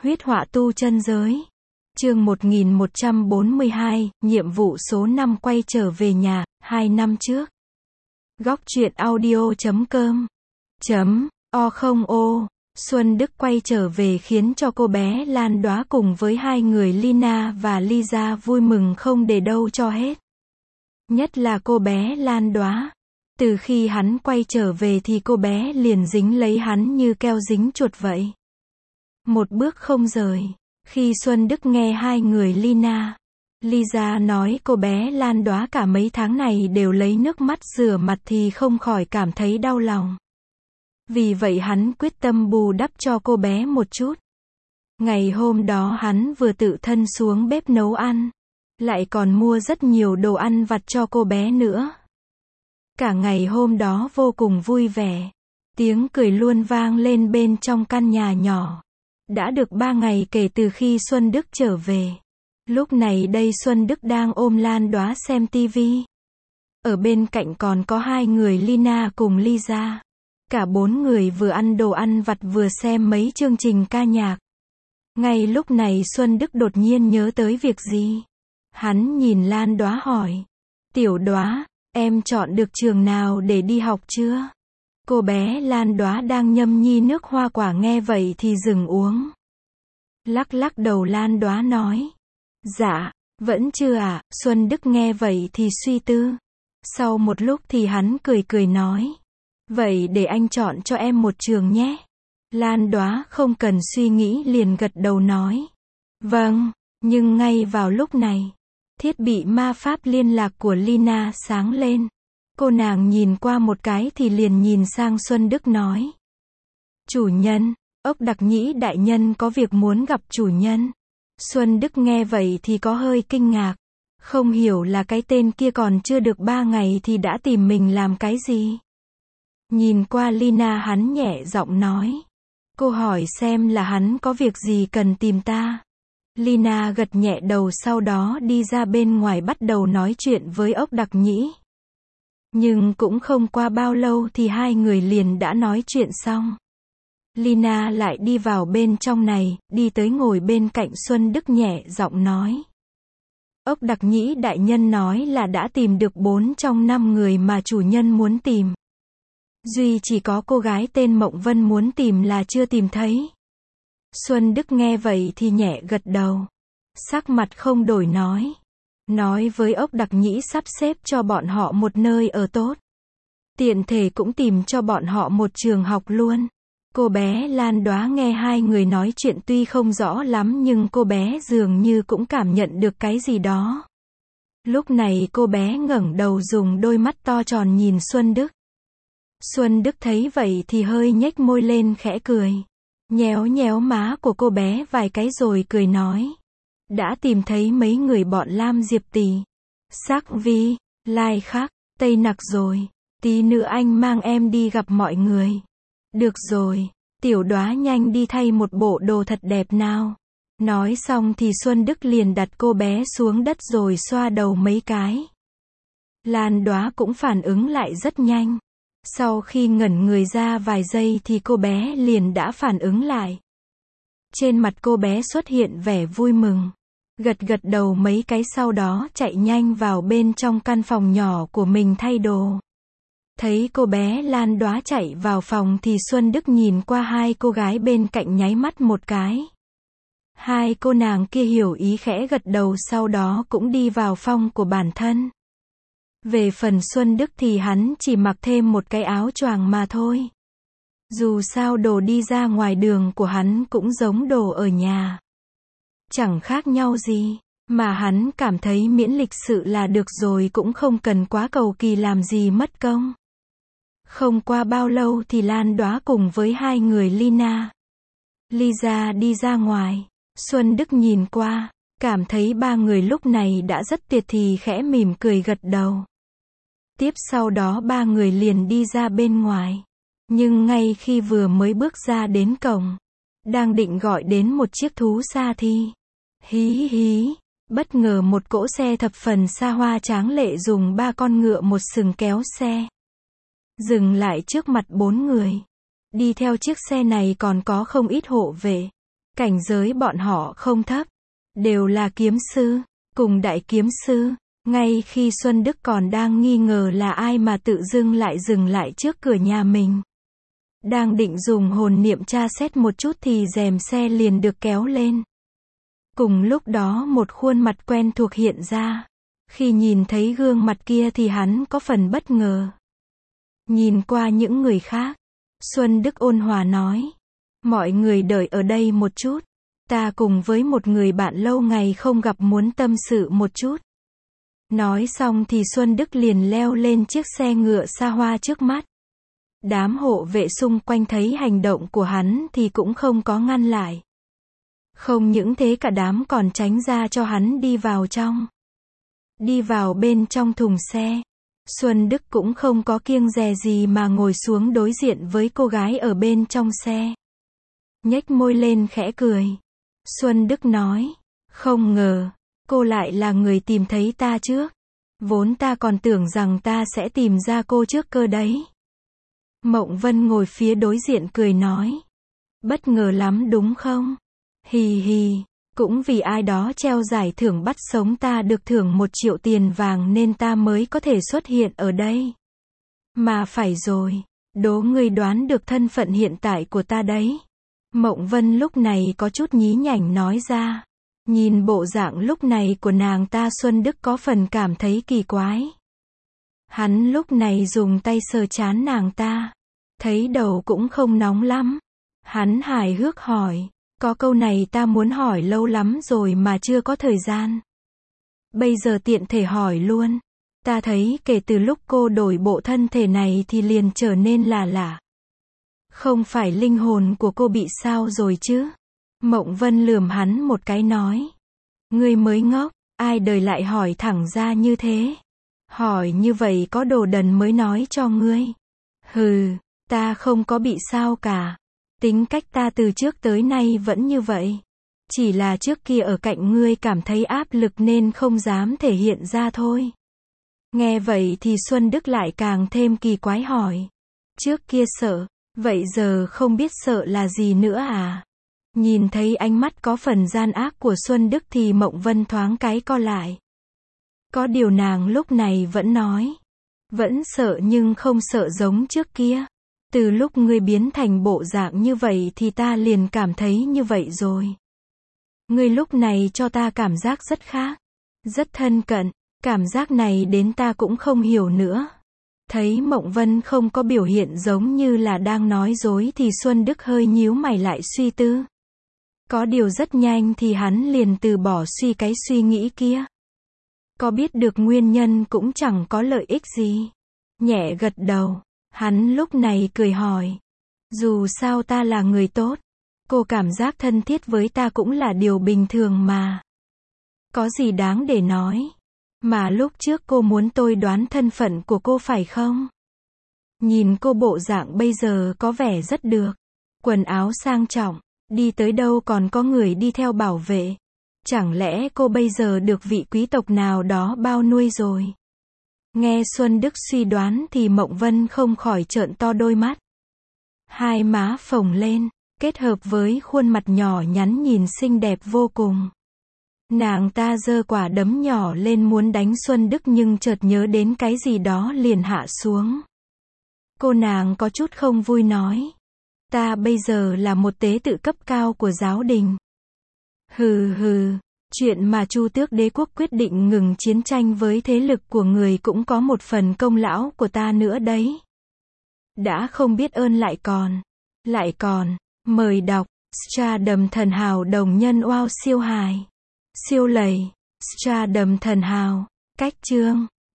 Huyết họa tu chân giới. Chương 1142, nhiệm vụ số 5 quay trở về nhà, 2 năm trước. Góc truyện audio.com O Xuân Đức quay trở về khiến cho cô bé Lan Đóa cùng với hai người Lina và Lisa vui mừng không để đâu cho hết. Nhất là cô bé Lan Đóa. Từ khi hắn quay trở về thì cô bé liền dính lấy hắn như keo dính chuột vậy. Một bước không rời. Khi Xuân Đức nghe hai người Lina, Lisa nói cô bé Lan Đóa cả mấy tháng này đều lấy nước mắt rửa mặt thì không khỏi cảm thấy đau lòng. Vì vậy hắn quyết tâm bù đắp cho cô bé một chút. Ngày hôm đó hắn vừa tự thân xuống bếp nấu ăn, lại còn mua rất nhiều đồ ăn vặt cho cô bé nữa. Cả ngày hôm đó vô cùng vui vẻ. Tiếng cười luôn vang lên bên trong căn nhà nhỏ. Đã được 3 ngày kể từ khi Xuân Đức trở về. Lúc này đây Xuân Đức đang ôm Lan Đóa xem tivi. Ở bên cạnh còn có hai người Lina cùng Lisa. Cả 4 người vừa ăn đồ ăn vặt vừa xem mấy chương trình ca nhạc. Ngay lúc này Xuân Đức đột nhiên nhớ tới việc gì. Hắn nhìn Lan Đóa hỏi. Tiểu Đóa, em chọn được trường nào để đi học chưa? Cô bé Lan Đóa đang nhâm nhi nước hoa quả nghe vậy thì dừng uống. Lắc lắc đầu Lan Đóa nói. Dạ, vẫn chưa ạ. Xuân Đức nghe vậy thì suy tư. Sau một lúc thì hắn cười cười nói. Vậy để anh chọn cho em một trường nhé. Lan Đóa không cần suy nghĩ liền gật đầu nói. Vâng, nhưng ngay vào lúc này, thiết bị ma pháp liên lạc của Lina sáng lên. Cô nàng nhìn qua một cái thì liền nhìn sang Xuân Đức nói. Chủ nhân, ốc đặc nhĩ đại nhân có việc muốn gặp chủ nhân. Xuân Đức nghe vậy thì có hơi kinh ngạc. Không hiểu là cái tên kia còn chưa được 3 ngày thì đã tìm mình làm cái gì. Nhìn qua Lina hắn nhẹ giọng nói. Cô hỏi xem là hắn có việc gì cần tìm ta. Lina gật nhẹ đầu sau đó đi ra bên ngoài bắt đầu nói chuyện với ốc đặc nhĩ. Nhưng cũng không qua bao lâu thì hai người liền đã nói chuyện xong. Lina lại đi vào bên trong này, đi tới ngồi bên cạnh Xuân Đức nhẹ giọng nói. Ốc đặc nhĩ đại nhân nói là đã tìm được 4 trong 5 người mà chủ nhân muốn tìm. Duy chỉ có cô gái tên Mộng Vân muốn tìm là chưa tìm thấy. Xuân Đức nghe vậy thì nhẹ gật đầu. Sắc mặt không đổi nói. Nói với ốc đặc nhĩ sắp xếp cho bọn họ một nơi ở tốt. Tiện thể cũng tìm cho bọn họ một trường học luôn. Cô bé Lan Đóa nghe hai người nói chuyện tuy không rõ lắm nhưng cô bé dường như cũng cảm nhận được cái gì đó. Lúc này cô bé ngẩng đầu dùng đôi mắt to tròn nhìn Xuân Đức. Xuân Đức thấy vậy thì hơi nhếch môi lên khẽ cười. Nhéo nhéo má của cô bé vài cái rồi cười nói. Đã tìm thấy mấy người bọn Lam Diệp Tỷ, Sắc Vi, Lai Khắc, Tây Nặc rồi. Tí nữa anh mang em đi gặp mọi người. Được rồi, Tiểu Đóa nhanh đi thay một bộ đồ thật đẹp nào. Nói xong thì Xuân Đức liền đặt cô bé xuống đất rồi xoa đầu mấy cái. Lan Đóa cũng phản ứng lại rất nhanh. Sau khi ngẩn người ra vài giây thì cô bé liền đã phản ứng lại. Trên mặt cô bé xuất hiện vẻ vui mừng. Gật gật đầu mấy cái sau đó chạy nhanh vào bên trong căn phòng nhỏ của mình thay đồ. Thấy cô bé Lan Đóa chạy vào phòng thì Xuân Đức nhìn qua hai cô gái bên cạnh nháy mắt một cái. Hai cô nàng kia hiểu ý khẽ gật đầu sau đó cũng đi vào phòng của bản thân. Về phần Xuân Đức thì hắn chỉ mặc thêm một cái áo choàng mà thôi. Dù sao đồ đi ra ngoài đường của hắn cũng giống đồ ở nhà. Chẳng khác nhau gì, mà hắn cảm thấy miễn lịch sự là được rồi cũng không cần quá cầu kỳ làm gì mất công. Không qua bao lâu thì Lan Đóa cùng với hai người Lina, Lisa đi ra ngoài. Xuân Đức nhìn qua, cảm thấy ba người lúc này đã rất tuyệt thì khẽ mỉm cười gật đầu. Tiếp sau đó ba người liền đi ra bên ngoài. Nhưng ngay khi vừa mới bước ra đến cổng, đang định gọi đến một chiếc thú xa thì, hí hí, bất ngờ một cỗ xe thập phần xa hoa tráng lệ dùng 3 con ngựa một sừng kéo xe. Dừng lại trước mặt 4 người. Đi theo chiếc xe này còn có không ít hộ vệ. Cảnh giới bọn họ không thấp, đều là kiếm sư, cùng đại kiếm sư. Ngay khi Xuân Đức còn đang nghi ngờ là ai mà tự dưng lại dừng lại trước cửa nhà mình. Đang định dùng hồn niệm tra xét một chút thì rèm xe liền được kéo lên. Cùng lúc đó một khuôn mặt quen thuộc hiện ra. Khi nhìn thấy gương mặt kia thì hắn có phần bất ngờ. Nhìn qua những người khác, Xuân Đức ôn hòa nói. Mọi người đợi ở đây một chút. Ta cùng với một người bạn lâu ngày không gặp muốn tâm sự một chút. Nói xong thì Xuân Đức liền leo lên chiếc xe ngựa xa hoa trước mắt. Đám hộ vệ xung quanh thấy hành động của hắn thì cũng không có ngăn lại. Không những thế cả đám còn tránh ra cho hắn đi vào trong. Đi vào bên trong thùng xe. Xuân Đức cũng không có kiêng dè gì mà ngồi xuống đối diện với cô gái ở bên trong xe. Nhếch môi lên khẽ cười. Xuân Đức nói, không ngờ, cô lại là người tìm thấy ta trước. Vốn ta còn tưởng rằng ta sẽ tìm ra cô trước cơ đấy. Mộng Vân ngồi phía đối diện cười nói. Bất ngờ lắm đúng không? Hì hì, cũng vì ai đó treo giải thưởng bắt sống ta được thưởng 1 triệu tiền vàng nên ta mới có thể xuất hiện ở đây. Mà phải rồi, đố ngươi đoán được thân phận hiện tại của ta đấy. Mộng Vân lúc này có chút nhí nhảnh nói ra. Nhìn bộ dạng lúc này của nàng ta Xuân Đức có phần cảm thấy kỳ quái. Hắn lúc này dùng tay sờ trán nàng ta. Thấy đầu cũng không nóng lắm. Hắn hài hước hỏi. Có câu này ta muốn hỏi lâu lắm rồi mà chưa có thời gian. Bây giờ tiện thể hỏi luôn. Ta thấy kể từ lúc cô đổi bộ thân thể này thì liền trở nên là lạ. Không phải linh hồn của cô bị sao rồi chứ? Mộng Vân lườm hắn một cái nói. Ngươi mới ngốc, ai đời lại hỏi thẳng ra như thế. Hỏi như vậy có đồ đần mới nói cho ngươi. Hừ, ta không có bị sao cả. Tính cách ta từ trước tới nay vẫn như vậy. Chỉ là trước kia ở cạnh ngươi cảm thấy áp lực nên không dám thể hiện ra thôi. Nghe vậy thì Xuân Đức lại càng thêm kỳ quái hỏi. Trước kia sợ, vậy giờ không biết sợ là gì nữa à? Nhìn thấy ánh mắt có phần gian ác của Xuân Đức thì Mộng Vân thoáng cái co lại. Có điều nàng lúc này vẫn nói. Vẫn sợ nhưng không sợ giống trước kia. Từ lúc ngươi biến thành bộ dạng như vậy thì ta liền cảm thấy như vậy rồi. Ngươi lúc này cho ta cảm giác rất khác. Rất thân cận. Cảm giác này đến ta cũng không hiểu nữa. Thấy Mộng Vân không có biểu hiện giống như là đang nói dối thì Xuân Đức hơi nhíu mày lại suy tư. Có điều rất nhanh thì hắn liền từ bỏ cái suy nghĩ kia. Có biết được nguyên nhân cũng chẳng có lợi ích gì. Nhẹ gật đầu. Hắn lúc này cười hỏi. Dù sao ta là người tốt. Cô cảm giác thân thiết với ta cũng là điều bình thường mà. Có gì đáng để nói. Mà lúc trước cô muốn tôi đoán thân phận của cô phải không? Nhìn cô bộ dạng bây giờ có vẻ rất được. Quần áo sang trọng. Đi tới đâu còn có người đi theo bảo vệ. Chẳng lẽ cô bây giờ được vị quý tộc nào đó bao nuôi rồi? Nghe Xuân Đức suy đoán thì Mộng Vân không khỏi trợn to đôi mắt. Hai má phồng lên, kết hợp với khuôn mặt nhỏ nhắn nhìn xinh đẹp vô cùng. Nàng ta giơ quả đấm nhỏ lên muốn đánh Xuân Đức nhưng chợt nhớ đến cái gì đó liền hạ xuống. Cô nàng có chút không vui nói. Ta bây giờ là một tế tự cấp cao của giáo đình. Hừ hừ, chuyện mà Chu Tước Đế quốc quyết định ngừng chiến tranh với thế lực của người cũng có một phần công lão của ta nữa đấy. Đã không biết ơn lại còn, mời đọc, Stardom thần hào đồng nhân wow siêu hài, siêu lầy, Stardom thần hào, cách chương.